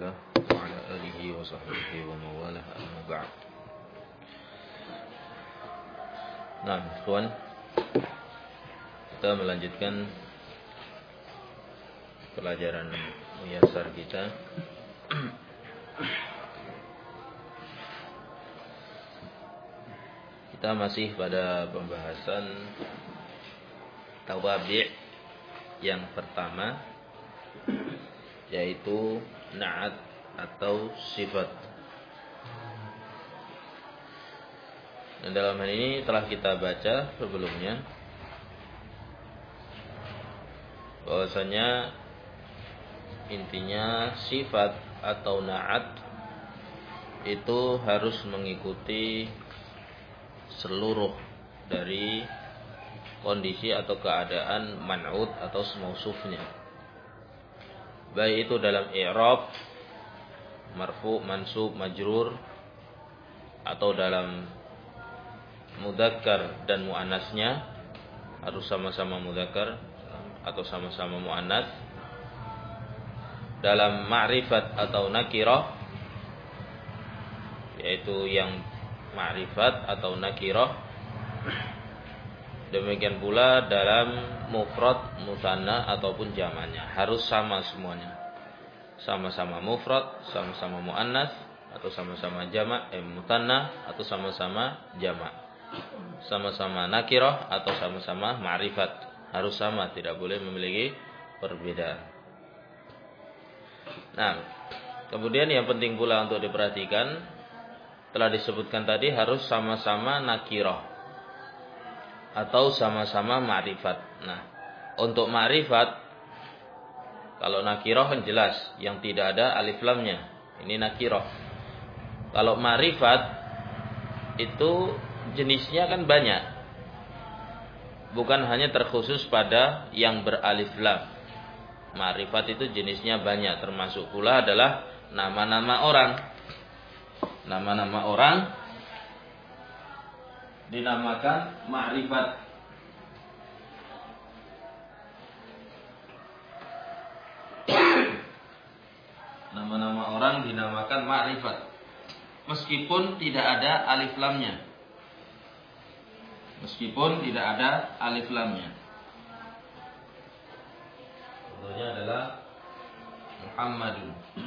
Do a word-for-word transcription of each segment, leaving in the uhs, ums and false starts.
الله وعلى آله وصحبه ومن والاه أما بعد. Nah, kawan, kita melanjutkan pelajaran muyasar kita. Kita masih pada pembahasan tawabi' yang pertama, yaitu na'at atau sifat. Dan dalam hal ini telah kita baca sebelumnya bahwasanya intinya sifat atau na'at itu harus mengikuti seluruh dari kondisi atau keadaan man'ut atau mausufnya, baik itu dalam i'rab, marfu, mansub, majrur, atau dalam mudzakkar dan muannasnya harus sama-sama mudzakkar atau sama-sama muannas, dalam ma'rifat atau nakirah, yaitu yang ma'rifat atau nakirah, demikian pula dalam mufrad, musanna ataupun jamaknya harus sama semuanya, sama-sama mufrad, sama-sama muannas atau sama-sama jamak, eh, musanna atau sama-sama jamak, sama-sama nakirah atau sama-sama ma'rifat, harus sama, tidak boleh memiliki perbedaan. Nah, kemudian yang penting pula untuk diperhatikan, telah disebutkan tadi harus sama-sama nakirah atau sama-sama ma'rifat. Nah, untuk ma'rifat, kalau nakirah kan jelas yang tidak ada alif lamnya, ini nakirah. Kalau ma'rifat itu jenisnya kan banyak, bukan hanya terkhusus pada yang beralif lam. Ma'rifat itu jenisnya banyak, termasuk pula adalah nama-nama orang. Nama-nama orang dinamakan ma'rifat. Nama-nama orang dinamakan ma'rifat, meskipun tidak ada alif lamnya. Meskipun tidak ada alif lamnya. Contohnya adalah Muhammadun.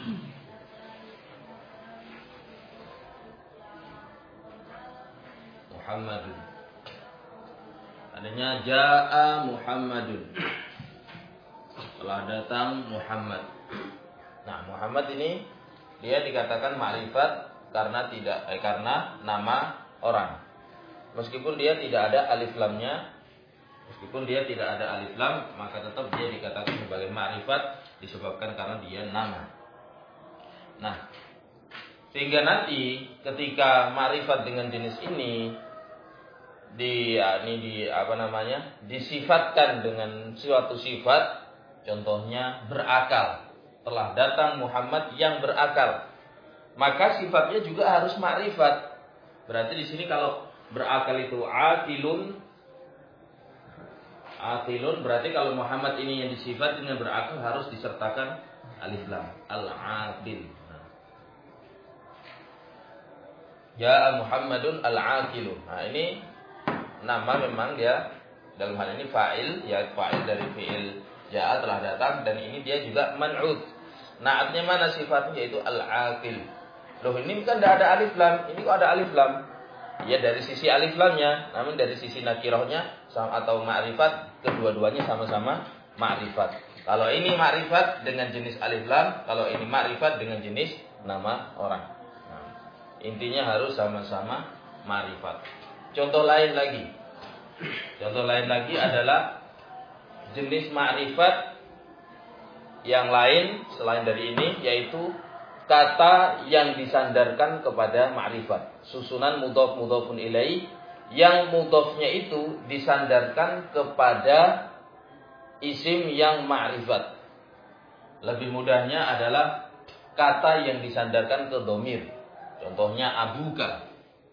Muhammadun. Adanya ja'a Muhammadun, telah datang Muhammad. Nah, Muhammad ini dia dikatakan ma'rifat karena tidak eh, karena nama orang. Meskipun dia tidak ada alif lamnya, meskipun dia tidak ada alif lam, maka tetap dia dikatakan sebagai ma'rifat disebabkan karena dia nama. Nah, sehingga nanti ketika ma'rifat dengan jenis ini di ya, ini di apa namanya? disifatkan dengan suatu sifat, contohnya berakal. Telah datang Muhammad yang berakal. Maka sifatnya juga harus ma'rifat. Berarti di sini kalau berakal itu aqilun, aqilun berarti kalau Muhammad ini yang disifat dengan berakal harus disertakan alif lam, al-aqil. Ya Muhammadun al-aqilu. Nah, ini nama memang dia dalam hal ini fa'il, ya fa'il dari fi'il ja'a, telah datang, dan ini dia juga man'ud. Na'atnya mana sifatnya, yaitu al-aqil. Loh, ini kan tidak ada alif lam, ini kok ada alif lam? Ya dari sisi alif lamnya, namun dari sisi nakirahnya atau ma'rifat, kedua-duanya sama-sama ma'rifat. Kalau ini ma'rifat dengan jenis alif lam, kalau ini ma'rifat dengan jenis nama orang. Nah, intinya harus sama-sama ma'rifat. Contoh lain lagi. Contoh lain lagi adalah jenis ma'rifat yang lain selain dari ini, yaitu kata yang disandarkan kepada ma'rifat. Susunan mudhaf mudhafun ilaih, yang mudhafnya itu disandarkan kepada isim yang ma'rifat. Lebih mudahnya adalah kata yang disandarkan ke dhamir. Contohnya abuka.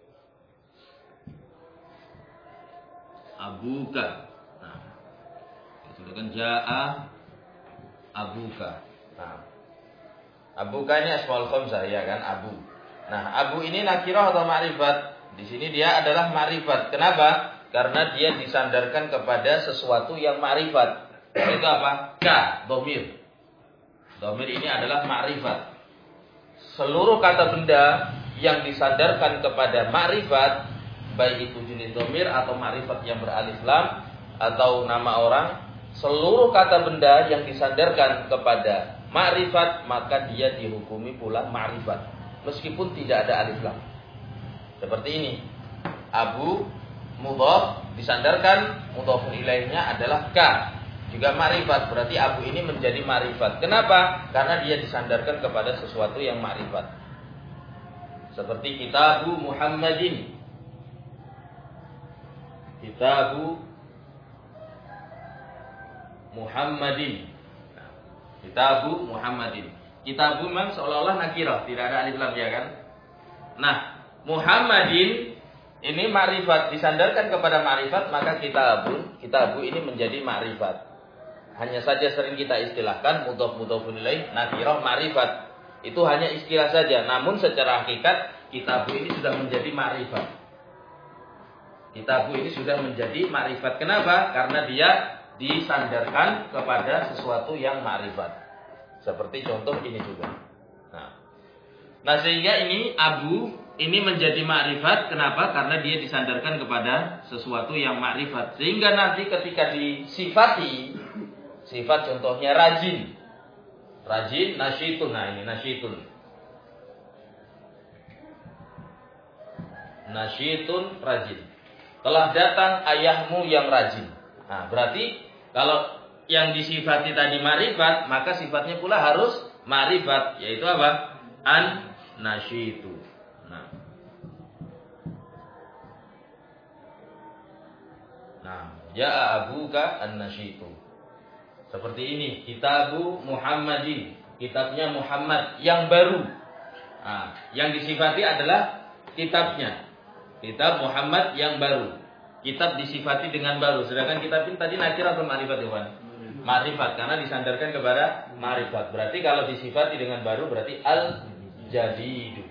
Abuka. Nah, itu kan ja'a abuka. Nah, Abuka ini asmaul khamsah ya kan, Abu. Nah, Abu ini nakirah atau ma'rifat? Di sini dia adalah ma'rifat. Kenapa? Karena dia disandarkan kepada sesuatu yang ma'rifat. Itu apa? Ka, dhamir. Dhamir ini adalah ma'rifat. Seluruh kata benda yang disandarkan kepada ma'rifat, baik itu jenis dhamir atau ma'rifat yang beralif lam atau nama orang, seluruh kata benda yang disandarkan kepada ma'rifat, maka dia dihukumi pula ma'rifat, meskipun tidak ada alif lam. Seperti ini. Abu mudhaf disandarkan, mudhafun ilaihnya adalah ka, juga ma'rifat, berarti Abu ini menjadi ma'rifat. Kenapa? Karena dia disandarkan kepada sesuatu yang ma'rifat. Seperti kitabu Muhammadin. Kitabu Muhammadin. Kitabu Muhammadin. Kitabu memang seolah-olah nakirah, tidak ada alif lam ya kan? Nah, Muhammadin ini ma'rifat, disandarkan kepada ma'rifat, maka kitabun, kitabu ini menjadi ma'rifat. Hanya saja sering kita istilahkan mudhaf mudhafun ilaih, nakirah ma'rifat. Itu hanya istilah saja, namun secara hakikat kitabu ini sudah menjadi ma'rifat. Kitabu ini sudah menjadi ma'rifat. Kenapa? Karena dia disandarkan kepada sesuatu yang ma'rifat. Seperti contoh ini juga. Nah, nah sehingga ini Abu ini menjadi ma'rifat. Kenapa? Karena dia disandarkan kepada sesuatu yang ma'rifat. Sehingga nanti ketika disifati, sifat contohnya rajin. Rajin, nasyitun. Nah ini nasyitun. Nasyitun, rajin. Telah datang ayahmu yang rajin. Nah berarti kalau yang disifati tadi ma'rifat, maka sifatnya pula harus ma'rifat. Yaitu apa? An-nasyitu. Nah. Nah, ja'a abuka an-nasyitu. Seperti ini, kitabu Muhammadin, kitabnya Muhammad yang baru. Nah, yang disifati adalah kitabnya. Kitab Muhammad yang baru. Kitab disifati dengan baru, sedangkan kitab ini tadi nakirah atau ma'rifat, Iwan? Ma'rifat, karena disandarkan kepada ma'rifat. Berarti kalau disifati dengan baru berarti al-jadidu.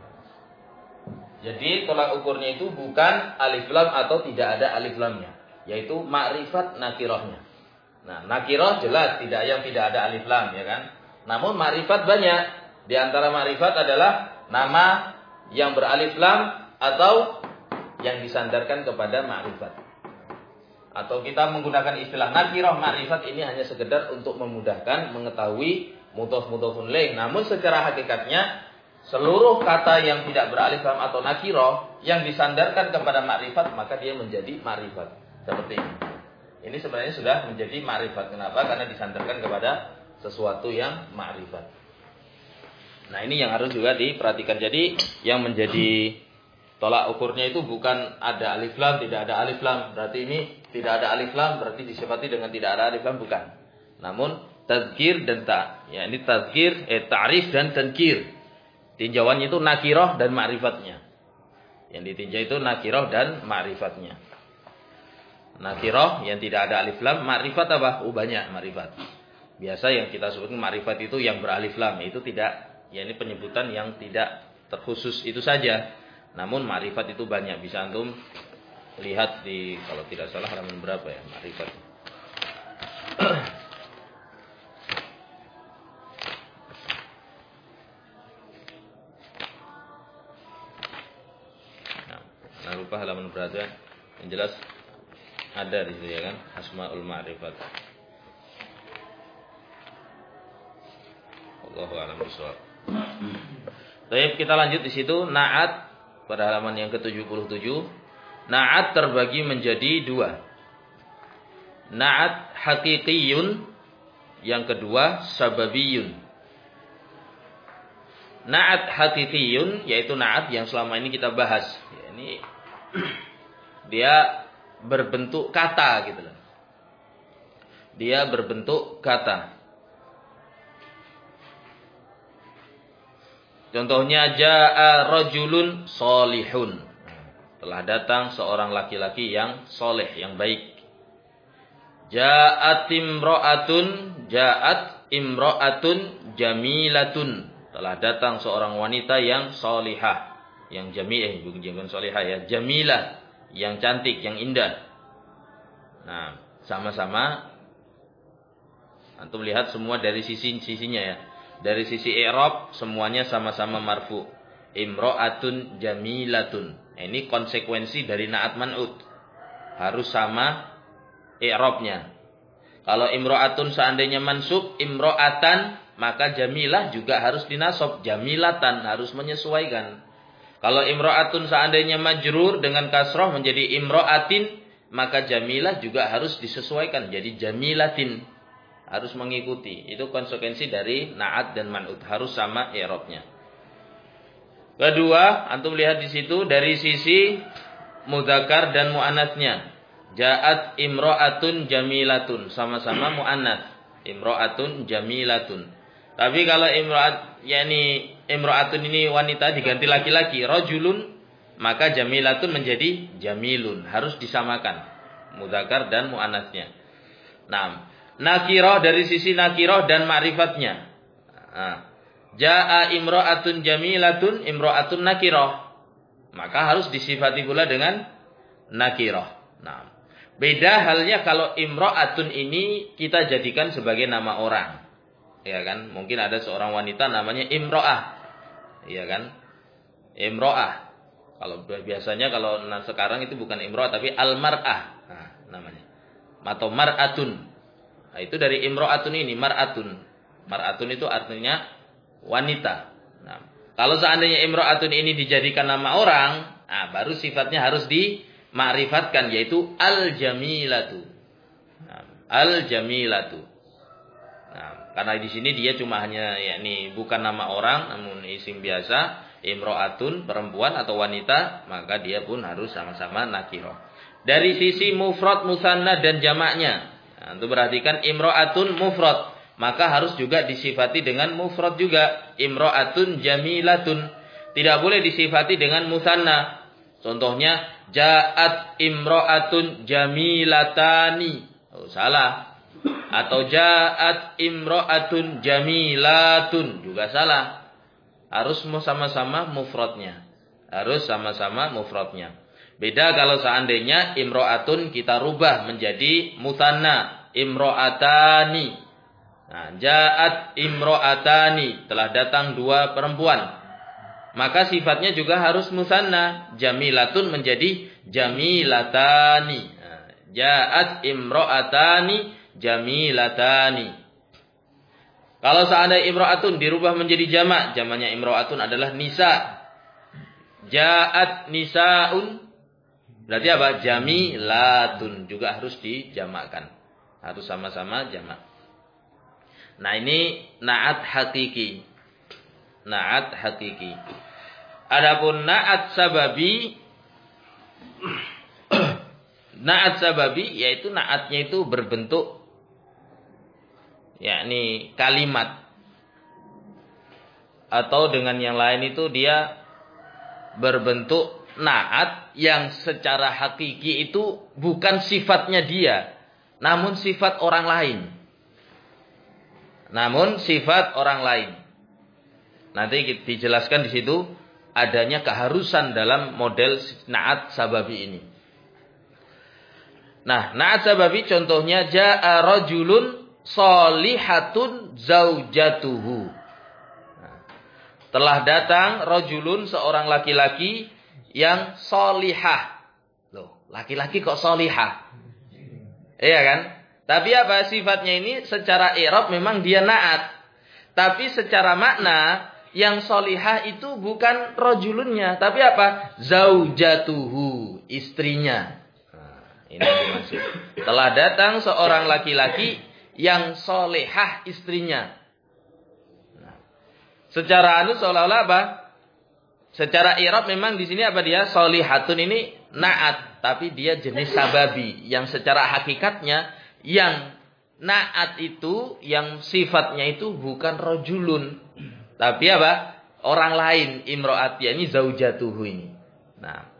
Jadi tolak ukurnya itu bukan alif lam atau tidak ada alif lamnya, yaitu ma'rifat nakirahnya. Nah, nakirah jelas tidak yang tidak ada alif lam ya kan. Namun ma'rifat banyak. Di antara ma'rifat adalah nama yang beralif lam atau yang disandarkan kepada ma'rifat. Atau kita menggunakan istilah nakirah ma'rifat ini hanya sekedar untuk memudahkan mengetahui mudhaf mudhafun ilaih. Namun secara hakikatnya seluruh kata yang tidak beralif lam atau nakirah yang disandarkan kepada ma'rifat maka dia menjadi ma'rifat. Seperti ini. Ini sebenarnya sudah menjadi ma'rifat. Kenapa? Karena disandarkan kepada sesuatu yang ma'rifat. Nah, ini yang harus juga diperhatikan. Jadi yang menjadi tolak ukurnya itu bukan ada alif lam, tidak ada alif lam. Berarti ini tidak ada alif lam, berarti disifati dengan tidak ada alif lam, bukan. Namun tazkir dan ta. Ya, ini tazkir, eh ta'rif dan tazkir. Tinjauannya itu nakirah dan ma'rifatnya. Yang ditinjau itu nakirah dan ma'rifatnya. Nakirah yang tidak ada alif lam, ma'rifat apa? Oh banyak ma'rifat. Biasa yang kita sebutkan ma'rifat itu yang beralif lam, itu tidak. Ya ini penyebutan yang tidak terkhusus itu saja. Namun ma'rifat itu banyak, bisa antum lihat di kalau tidak salah halaman berapa ya ma'rifat. Nah, jangan lupa halaman berapa yang jelas ada di situ ya kan, asmaul ma'rifat. Allahu a'lam bishawab. Baik, kita lanjut di situ. Na'at pada halaman yang ke tujuh puluh tujuh. Na'at terbagi menjadi dua. Na'at hakikiyun, yang kedua sababiyun. Na'at hakikiyun yaitu na'at yang selama ini kita bahas. Ya, ini dia berbentuk kata gitu loh. Dia berbentuk kata. Contohnya jaa rajulun solihun. Telah datang seorang laki-laki yang soleh, yang baik. Ja'at imra'atun, ja'at imra'atun jamilatun. Telah datang seorang wanita yang solihah. Yang jami'ah, bukan solihah ya. Jamilah, yang cantik, yang indah. Nah, sama-sama antum lihat semua dari sisi-sisinya ya. Dari sisi i'rab semuanya sama-sama marfu. Imra'atun jamilatun. Ini konsekuensi dari na'at man'ut. Harus sama i'rabnya. Kalau imra'atun seandainya mansub, imra'atan, maka jamilah juga harus dinasab. Jamilatan harus menyesuaikan. Kalau imra'atun seandainya majrur dengan kasroh menjadi imra'atin, maka jamilah juga harus disesuaikan. Jadi jamilatin. Harus mengikuti. Itu konsekuensi dari na'at dan man'ut. Harus sama i'rabnya. Kedua, antum lihat di situ dari sisi mudzakkar dan mu'annatsnya. Ja'at imra'atun jamilatun. Sama-sama mu'annats. Imra'atun jamilatun. Tapi kalau imra'at, yakni imra'atun ini wanita diganti laki-laki, rajulun, maka jamilatun menjadi jamilun. Harus disamakan mudzakkar dan mu'annatsnya. Nah, nakirah dari sisi nakirah dan ma'rifatnya. Nah, ja'a imra'atun jamilatun, imra'atun nakirah. Maka harus disifati pula dengan nakirah. Nah, beda halnya kalau imra'atun ini kita jadikan sebagai nama orang. Ya kan? Mungkin ada seorang wanita namanya imra'ah. Ya kan? Imra'ah. Kalau biasanya kalau nah, sekarang itu bukan imra'ah tapi al-mar'ah. Nah, namanya. Atau mar'atun. Nah, itu dari imra'atun ini, mar'atun. Mar'atun itu artinya wanita. Nah, kalau seandainya imra'atun ini dijadikan nama orang, nah, baru sifatnya harus dima'rifatkan, yaitu al-jamilatu. Nah, al-jamilatu. Nah, karena di sini dia cuma hanya yakni bukan nama orang, namun isim biasa, imra'atun, perempuan atau wanita, maka dia pun harus sama-sama nakirah. Dari sisi mufrad, musanna dan jamaknya. Nah, untuk perhatikan imra'atun mufrad, maka harus juga disifati dengan mufrad juga. Imra'atun jamilatun. Tidak boleh disifati dengan musanna. Contohnya ja'at imra'atun jamilatani. Oh, salah. Atau ja'at imra'atun jamilatun, juga salah. Harus sama-sama mufradnya. Harus sama-sama mufradnya. Beda kalau seandainya imro'atun kita rubah menjadi musanna, imro'atani. Nah, ja'at imro'atani, telah datang dua perempuan. Maka sifatnya juga harus musanna, jamilatun menjadi jamilatani. Nah, ja'at imro'atani, jamilatani. Kalau seandainya imro'atun dirubah menjadi jamak, jamaknya imro'atun adalah nisa. Ja'at nisa'un, berarti apa? Jamilatun, juga harus dijamakkan. Harus sama-sama jamak. Nah, ini na'at hakiki. Na'at hakiki. Adapun na'at sababi, na'at sababi yaitu na'atnya itu berbentuk yakni kalimat, atau dengan yang lain itu dia berbentuk na'at yang secara hakiki itu bukan sifatnya dia, namun sifat orang lain. Namun sifat orang lain. Nanti dijelaskan di situ adanya keharusan dalam model na'at sababi ini. Nah, na'at sababi contohnya ja'a rajulun solihatun zaujatuhu. Nah, telah datang rajulun, seorang laki-laki yang solihah. Loh, laki-laki kok solihah? Iya kan? Tapi apa sifatnya ini? Secara i'rab memang dia na'at. Tapi secara makna yang solihah itu bukan rajulunnya, tapi apa? Zaujatuhu, istrinya. Nah, ini yang dimaksud. Telah datang seorang laki-laki yang solehah, istrinya. Nah, secara anu seolah-olah apa? Secara i'rab memang di sini apa dia? Solihatun ini na'at, tapi dia jenis sababi yang secara hakikatnya yang na'at itu yang sifatnya itu bukan rajulun, tapi apa? Orang lain, imro'at, yakni zaujatuhu ini. Nah,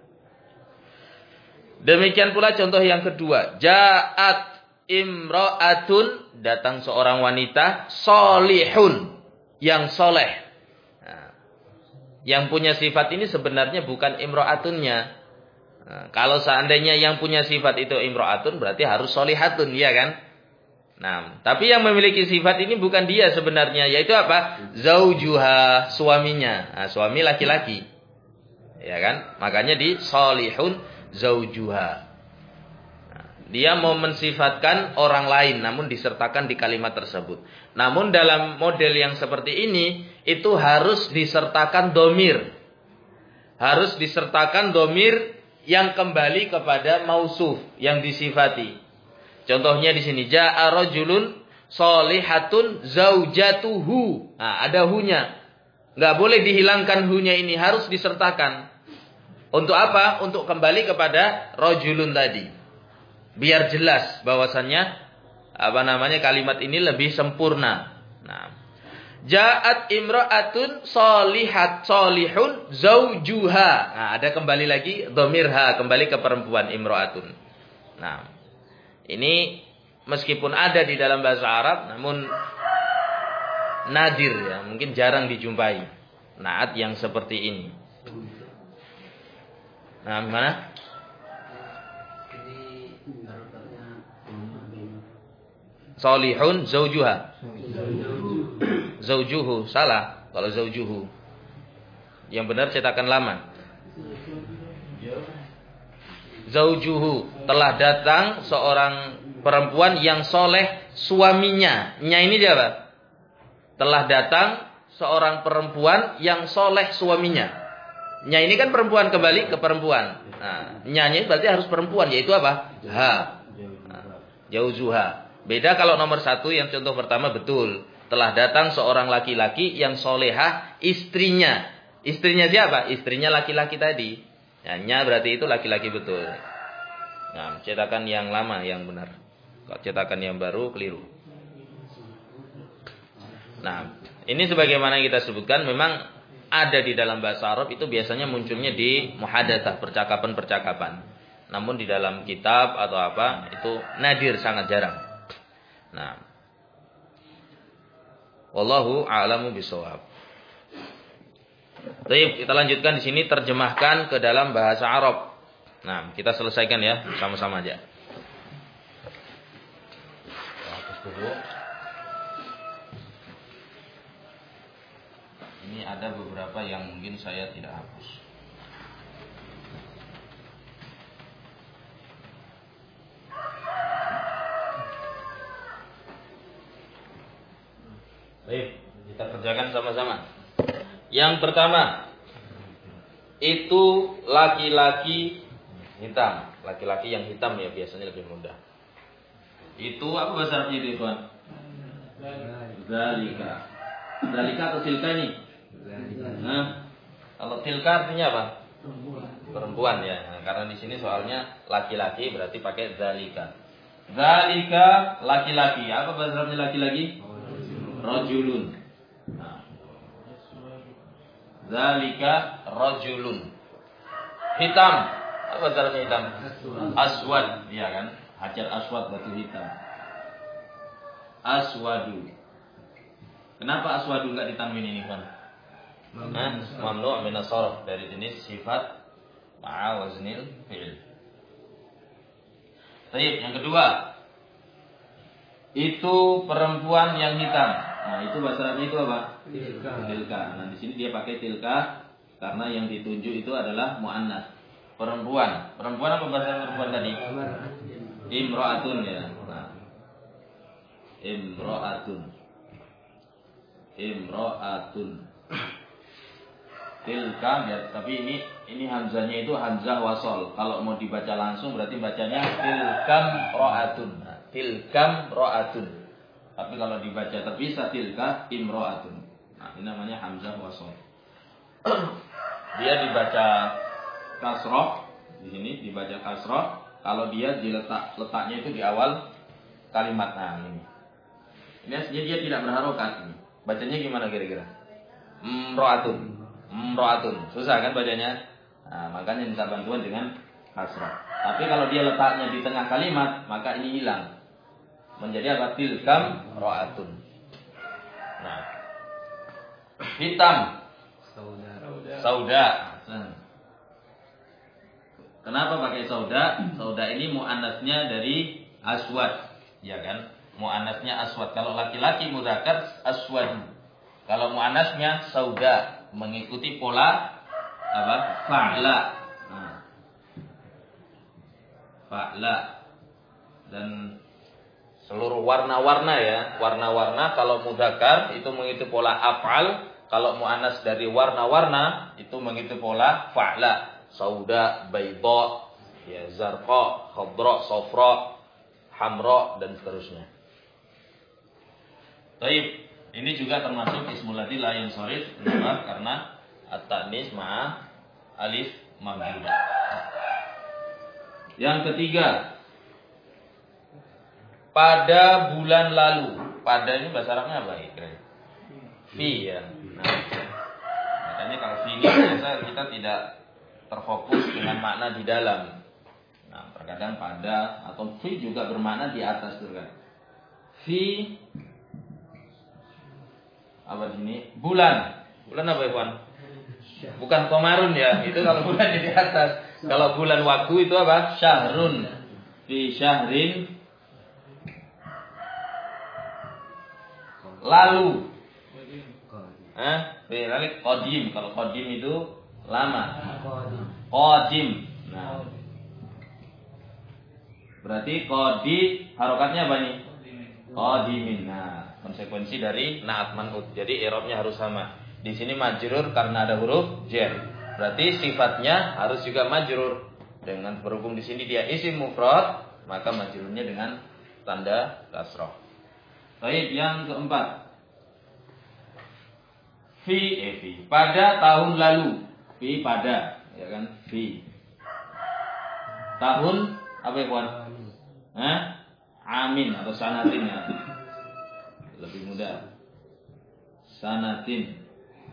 demikian pula contoh yang kedua, ja'at imro'atun datang seorang wanita solihun, yang soleh. Nah, yang punya sifat ini sebenarnya bukan imro'atunnya. Nah, kalau seandainya yang punya sifat itu imro'atun, berarti harus solihatun, ya kan? Nah, tapi yang memiliki sifat ini bukan dia sebenarnya, yaitu apa? Zaujuha, suaminya. Nah, suami laki-laki. Ya kan? Makanya di solihun zaujuha. Nah, dia mau mensifatkan orang lain namun disertakan di kalimat tersebut. Namun dalam model yang seperti ini itu harus disertakan domir. Harus disertakan domir yang kembali kepada mausuf yang disifati. Contohnya di sini jaa rajulun sholihatun zaujatuhu. Nah, ada hunya. Enggak boleh dihilangkan hunya ini, harus disertakan. Untuk apa? Untuk kembali kepada rajulun tadi. Biar jelas bahwasannya apa namanya kalimat ini lebih sempurna. Nah, ja'at imra'atun sholihat sholihun zaujuha. Nah, ada kembali lagi dhamirha, kembali ke perempuan imra'atun. Nah, ini meskipun ada di dalam bahasa Arab, namun nadir ya, mungkin jarang dijumpai naat yang seperti ini. Nah, gimana? Solihun zaujuha. Zaujuhu, salah kalau zaujuhu. Yang benar cetakan lama. Zaujuhu, telah datang seorang perempuan yang soleh suaminya. Nya ini dia apa? Telah datang seorang perempuan yang soleh suaminya. Nya ini kan perempuan, kembali ke perempuan. Nah, nyanya berarti harus perempuan, yaitu apa? Ha. Nah, jauzuha. Beda kalau nomor satu yang contoh pertama betul. Telah datang seorang laki-laki yang solehah istrinya. Istrinya siapa? Istrinya laki-laki tadi. Nya berarti itu laki-laki betul. Nah, cetakan yang lama yang benar. Kalau cetakan yang baru keliru. Nah, ini sebagaimana yang kita sebutkan memang ada di dalam bahasa Arab itu biasanya munculnya di muhadatsah, percakapan-percakapan. Namun di dalam kitab atau apa itu nadir, sangat jarang. Nah, wallahu a'lamu bishawab. Baik, kita lanjutkan di sini terjemahkan ke dalam bahasa Arab. Nah, kita selesaikan ya, sama-sama aja. Hapus dulu. Ini ada beberapa yang mungkin saya tidak hapus. Baik, kita kerjakan sama-sama. Yang pertama, itu laki-laki hitam. Laki-laki yang hitam ya biasanya lebih mudah. Itu apa bahasa Arabnya itu, Tuan? Zalika. Zalika atau tilka ini? Nah, kalau tilka artinya apa? Perempuan. Perempuan ya. Nah, karena di sini soalnya laki-laki berarti pakai zalika. Zalika laki-laki. Apa bahasa Arabnya laki-laki? Rajulun. Nah. Zalika rajulun. Hitam. Apa bahasa Arabnya hitam? Aswad, iya kan? Hajar aswad batu hitam. Aswadu. Kenapa aswadu enggak ditanwin ini, Kan? Nah, mamnu' min as-sarf, dari jenis sifat ma'a waznil fi'il. Baik, yang kedua. Itu perempuan yang hitam. Nah, itu bahasa Arabnya itu apa? Tilka. Tilka. Nah, di sini dia pakai tilka karena yang ditunjuk itu adalah muannats. Perempuan. Perempuan apa bahasa perempuan tadi? Imra'atun ya. Nah. Imra'atun. Imra'atun. Tilka ya, tapi ini ini hamzahnya itu hamzah wasol. Kalau mau dibaca langsung berarti bacanya tilkam ra'atun. Nah, tilkam ra'atun. Tapi kalau dibaca terpisah tilka imra'atun. Nah, ini namanya hamzah wasol. Dia dibaca kasroh, di sini dibaca kasroh. Kalau dia diletak letaknya itu di awal kalimat. Nah, ini. Ini aslinya dia tidak berharokat ini. Bacanya gimana kira-kira? Imra'atun. Imra'atun. Susah kan bacanya? Nah, makanya minta bantuan dengan kasrah. Tapi kalau dia letaknya di tengah kalimat, maka ini hilang. menjadi apa? Tilkam ra'atun. Nah, hitam. Sauda. Sauda. Kenapa pakai sauda? Sauda ini muannasnya dari aswad, ya kan? Muannasnya aswad. Kalau laki-laki mudzakkar aswad. Kalau muannasnya sauda, mengikuti pola apa? Fa'la. Nah. Fa'la. Dan seluruh warna-warna ya, warna-warna kalau mudzakkar itu mengikuti pola af'al, kalau muannas dari warna-warna itu mengikuti pola fa'la. Sauda, bayda, ya zarqa, khadra, safra, hamra dan seterusnya. Baik, ini juga termasuk ismul ladzi la yansharif karena at-ta'nis ma'a alif mamdudah. Yang ketiga, pada bulan lalu. Pada ini bahasa Arabnya apa ya? Fi ya. Nah, makanya kalau fi ini biasa kita tidak terfokus dengan makna di dalam. Nah, terkadang pada atau fi juga bermakna di atas juga. Fi apa ini? Bulan. Bulan apa ya, Puan? Bukan komarun ya. Itu kalau bulan di atas. Kalau bulan waktu itu apa? Syahrun. Fi syahrin lalu. Eh, berarti qadim. Kalau qadim itu lama. Qadim. Nah. Berarti qadi harokatnya apa nih? Qadimin. Nah, konsekuensi dari na'at man'ut. Jadi i'rabnya harus sama. Di sini majrur karena ada huruf jar. Berarti sifatnya harus juga majrur. Dengan berhubung di sini dia isim mufrad, maka majrurnya dengan tanda kasrah. Baik, yang keempat. Fi, eh, fi. Pada tahun lalu. Fi pada, ya kan? Fi. Tahun apa ya, Puan? Hah? Amin atau sanatin ya. Lebih mudah. Sanatin.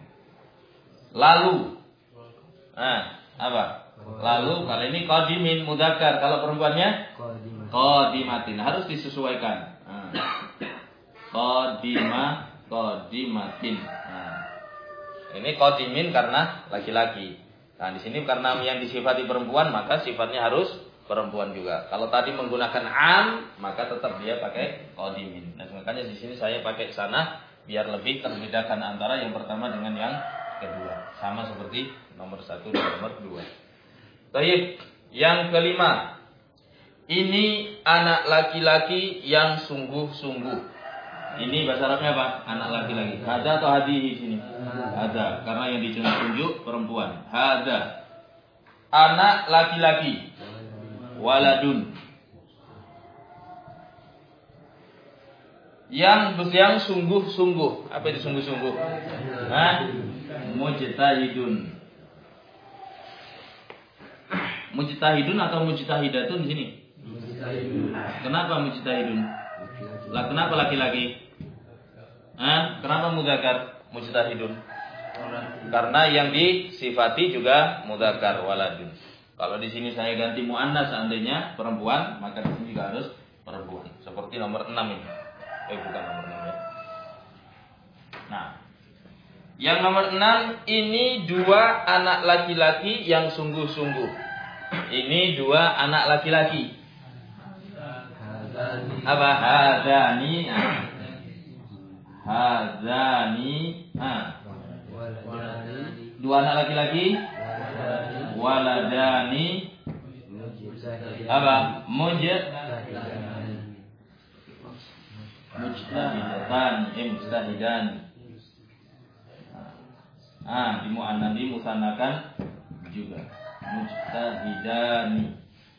Lalu. Nah, apa? Lalu kali ini qadimin mudzakkar. Kalau perempuannya qadimatin. Harus disesuaikan. Nah. Qadimah, qadimatin. Nah. Ini qadimin karena laki-laki. Nah, di sini karena yang disifati perempuan, maka sifatnya harus perempuan juga. Kalau tadi menggunakan am, maka tetap dia pakai qadimin. Nah, makanya di sini saya pakai sana biar lebih terbedakan antara yang pertama dengan yang kedua. Sama seperti nomor satu dan nomor dua. Baik, yang kelima. Ini anak laki-laki yang sungguh-sungguh. Ini bahasa Arabnya apa? Anak laki-laki. Hada atau hadihi sini? Hada. Karena yang ditunjuk perempuan. Hada. Anak laki-laki. Waladun. Yang yang sungguh-sungguh. Apa itu sungguh-sungguh? Hah? Mujtahidun. Mujtahidun atau mujtahidatun di sini? Mujtahidun. Kenapa mujtahidun? Lah kenapa laki-laki? Hah? Kenapa mudzakkar mujtahidun? Karena yang disifati juga mudzakkar waladun. Kalau di sini saya ganti muannas seandainya perempuan, maka di sini juga harus perempuan. Seperti nomor enam ini. Eh bukan nomor enam ya. Nah, yang nomor enam ini dua anak laki-laki yang sungguh-sungguh. Ini dua anak laki-laki. Apa? Hadani. Hadani. Ah. Dua anak laki-laki. Waladani. Apa? Mujtahidatan. Mujtahidatan. Eh, mujtahidan. Ah, di mu'annas dimusannakan juga. Mujtahidani.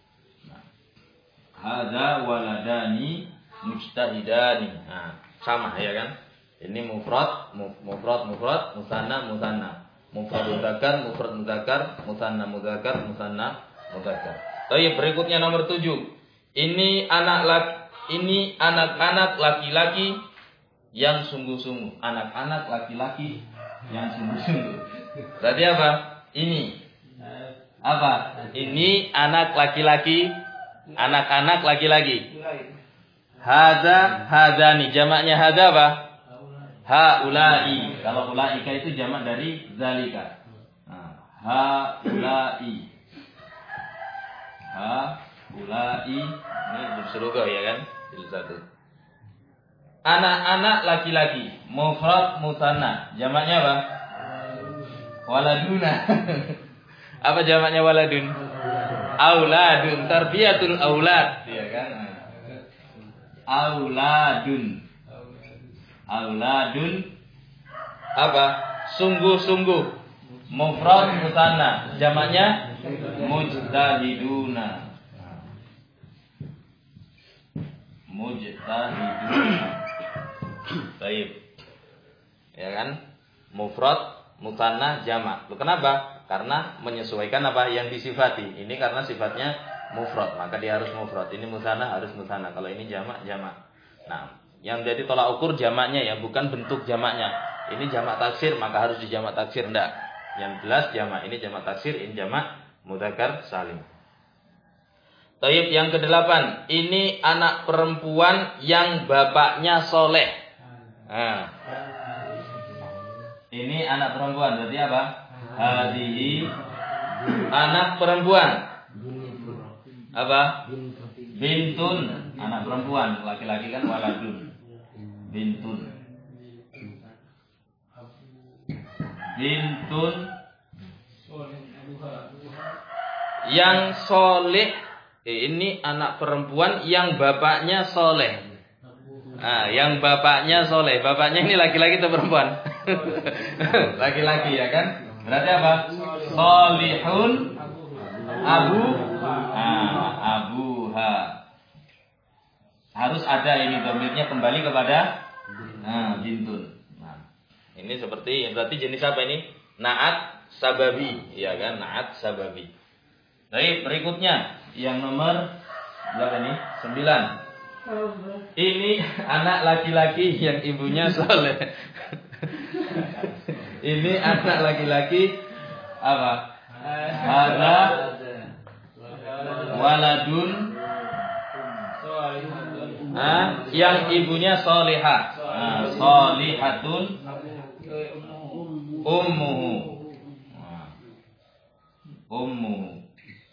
Hadza waladani mujtahidani. Nah, sama ya kan? Ini mufrad, mufrad, mufrad, musanna, musanna. Mufrad mudzakkar, mufrad mudzakkar, musanna mudzakkar, musanna mudzakkar. Baik, berikutnya nomor tujuh. Ini anak laki, ini anak-anak laki-laki yang sungguh-sungguh. Anak-anak laki-laki yang sungguh-sungguh. Berarti apa? Ini. Apa? Ini anak laki-laki. Anak-anak laki-laki. Hadza, hadani. Jamaknya hadza apa? Haulai. Kalau ulaika itu jamak dari zalika. Nah, haulai. Haulai. Ini berseruga ya kan? Jadi satu. Anak-anak laki-laki. Mufrad musanna. Jamaknya apa? Waladuna. Apa jamaknya waladun? Auladun. Tarbiyatul aulad. Iya kan? Auladun. Auladun. Apa? Sungguh-sungguh. Mufrad musanna. Jamaknya mujtahiduna. Mujtahiduna. Baik. Ya kan? Mufrad musanna jamak. Loh, kenapa? Karena menyesuaikan apa yang disifati. Ini karena sifatnya mufrad, maka dia harus mufrad. Ini musanna harus musanna. Kalau ini jamak, jamak. Nah, yang jadi tolak ukur jamaknya ya, bukan bentuk jamaknya. Ini jamak taksir, maka harus dijamak taksir, enggak. Yang jelas jamak, ini jamak taksir, ini jamak mudzakkar salim. Taib yang kedelapan, ini anak perempuan yang bapaknya soleh. Nah, ini anak perempuan, berarti apa? Hadihi anak perempuan. Apa? Bintun, anak perempuan. Laki-laki kan waladun. Bintun. Bintun yang soleh. Ini anak perempuan yang bapaknya soleh. Nah, yang bapaknya soleh. Bapaknya ini laki-laki atau perempuan? Laki-laki ya kan? Berarti apa? Solihun abu ah, abuha. Harus ada ini domirnya kembali kepada nah, bintun. Nah, ini seperti berarti jenis apa ini? Naat sababi, ya kan? Naat sababi. Baik, berikutnya yang nomor berapa ini? Sembilan. Ini anak laki-laki yang ibunya soleh. Ini anak laki-laki apa? Ada waladun ah, yang ibunya solihah. Ah, solihatun ummuhu. Ah, ummuhu.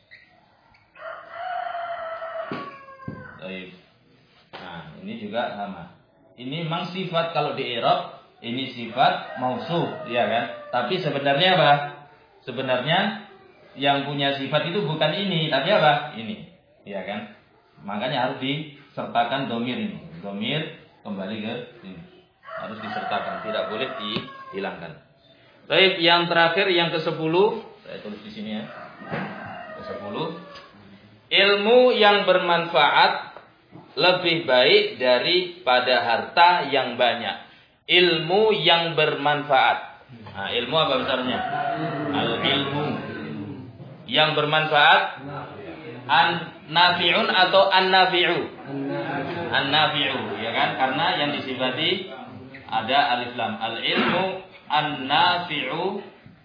Baik. Nah, ini juga sama. Ini memang sifat kalau di i'rab, ini sifat mausuf, ya kan? Tapi sebenarnya apa? Sebenarnya yang punya sifat itu bukan ini, tapi apa? Ini, ya kan? Makanya harus disertakan domir ini. Domir kembali ke sini. Harus disertakan, tidak boleh dihilangkan. Baik, yang terakhir yang kesepuluh, saya tulis di sini ya. Kesepuluh. Ilmu yang bermanfaat lebih baik daripada harta yang banyak. Ilmu yang bermanfaat. Nah, ilmu apa besarnya? Al-ilmu yang bermanfaat. An-nafi'un atau an-nafi'u? An-nafi'u, ya kan? Karena yang disifati ada alif lam. Al-ilmu an-nafi'u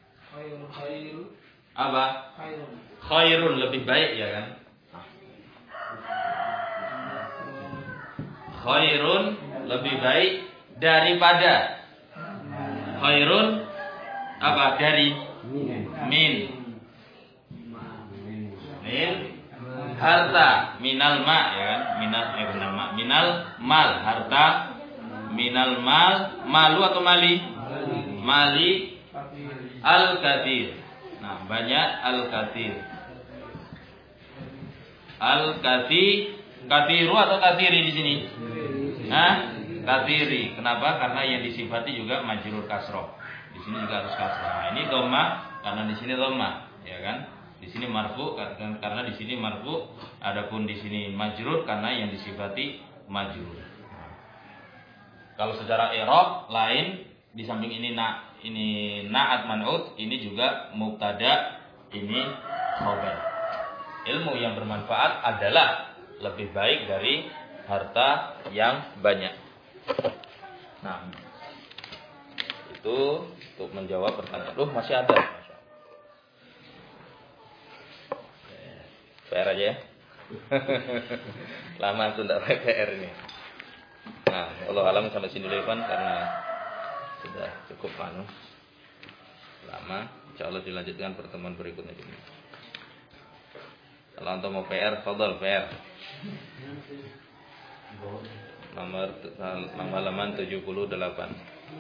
apa? Khairun, lebih baik, ya kan? Khairun, lebih baik daripada. Khairun apa? Dari min. Min harta, minal ma, ya kan? Minal eh benar ma. Minal mal, harta. Minal mal, malu atau mali? Mali al-katsir. Nah, banyak al-katsir. Al-katsir, katsiru atau katsiri di sini? Nah, katsiri. Kenapa? Karena yang disifati juga majrur kasroh. Di sini juga harus kasroh. Nah, ini dhamma karena di sini dhamma, ya kan? Di sini marfu karena di sini marfu, adapun di sini majrur karena yang disifati majrur. Nah, kalau secara i'rab lain, di samping ini na ini na'at man'ut, ini juga mubtada, ini khabar. Ilmu yang bermanfaat adalah lebih baik dari harta yang banyak. Nah, itu untuk menjawab pertanyaan. Loh, masih ada. P R aja ya. Lama tuh enggak P R ini. Nah, Allah alam sampai sini dulu kan karena sudah cukup anu lama. Insyaallah dilanjutkan pertemuan berikutnya ini. Kalau untuk mau P R, fadhal P R. Nomor nomor halaman tujuh puluh delapan.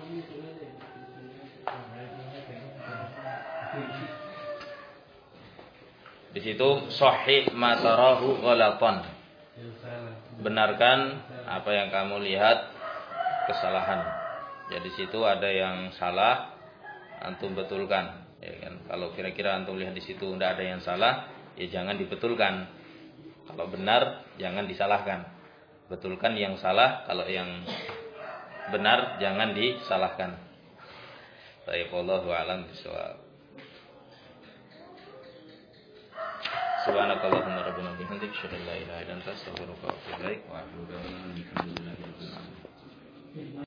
Di situ sahih ma tarahu ghalatan. Benarkan apa yang kamu lihat kesalahan. Ya di situ ada yang salah, antum betulkan, ya kan. Kalau kira-kira antum lihat di situ tidak ada yang salah, ya jangan dibetulkan. Kalau benar jangan disalahkan. Betulkan yang salah, kalau yang benar jangan disalahkan. Baik, wallahu a'lam bishawab. Subhanakallahumma rabbana bihamdika asyhadu an la ilaha illa anta astaghfiruka wa atubu ilaik wa a'udzu billahi min syarri ma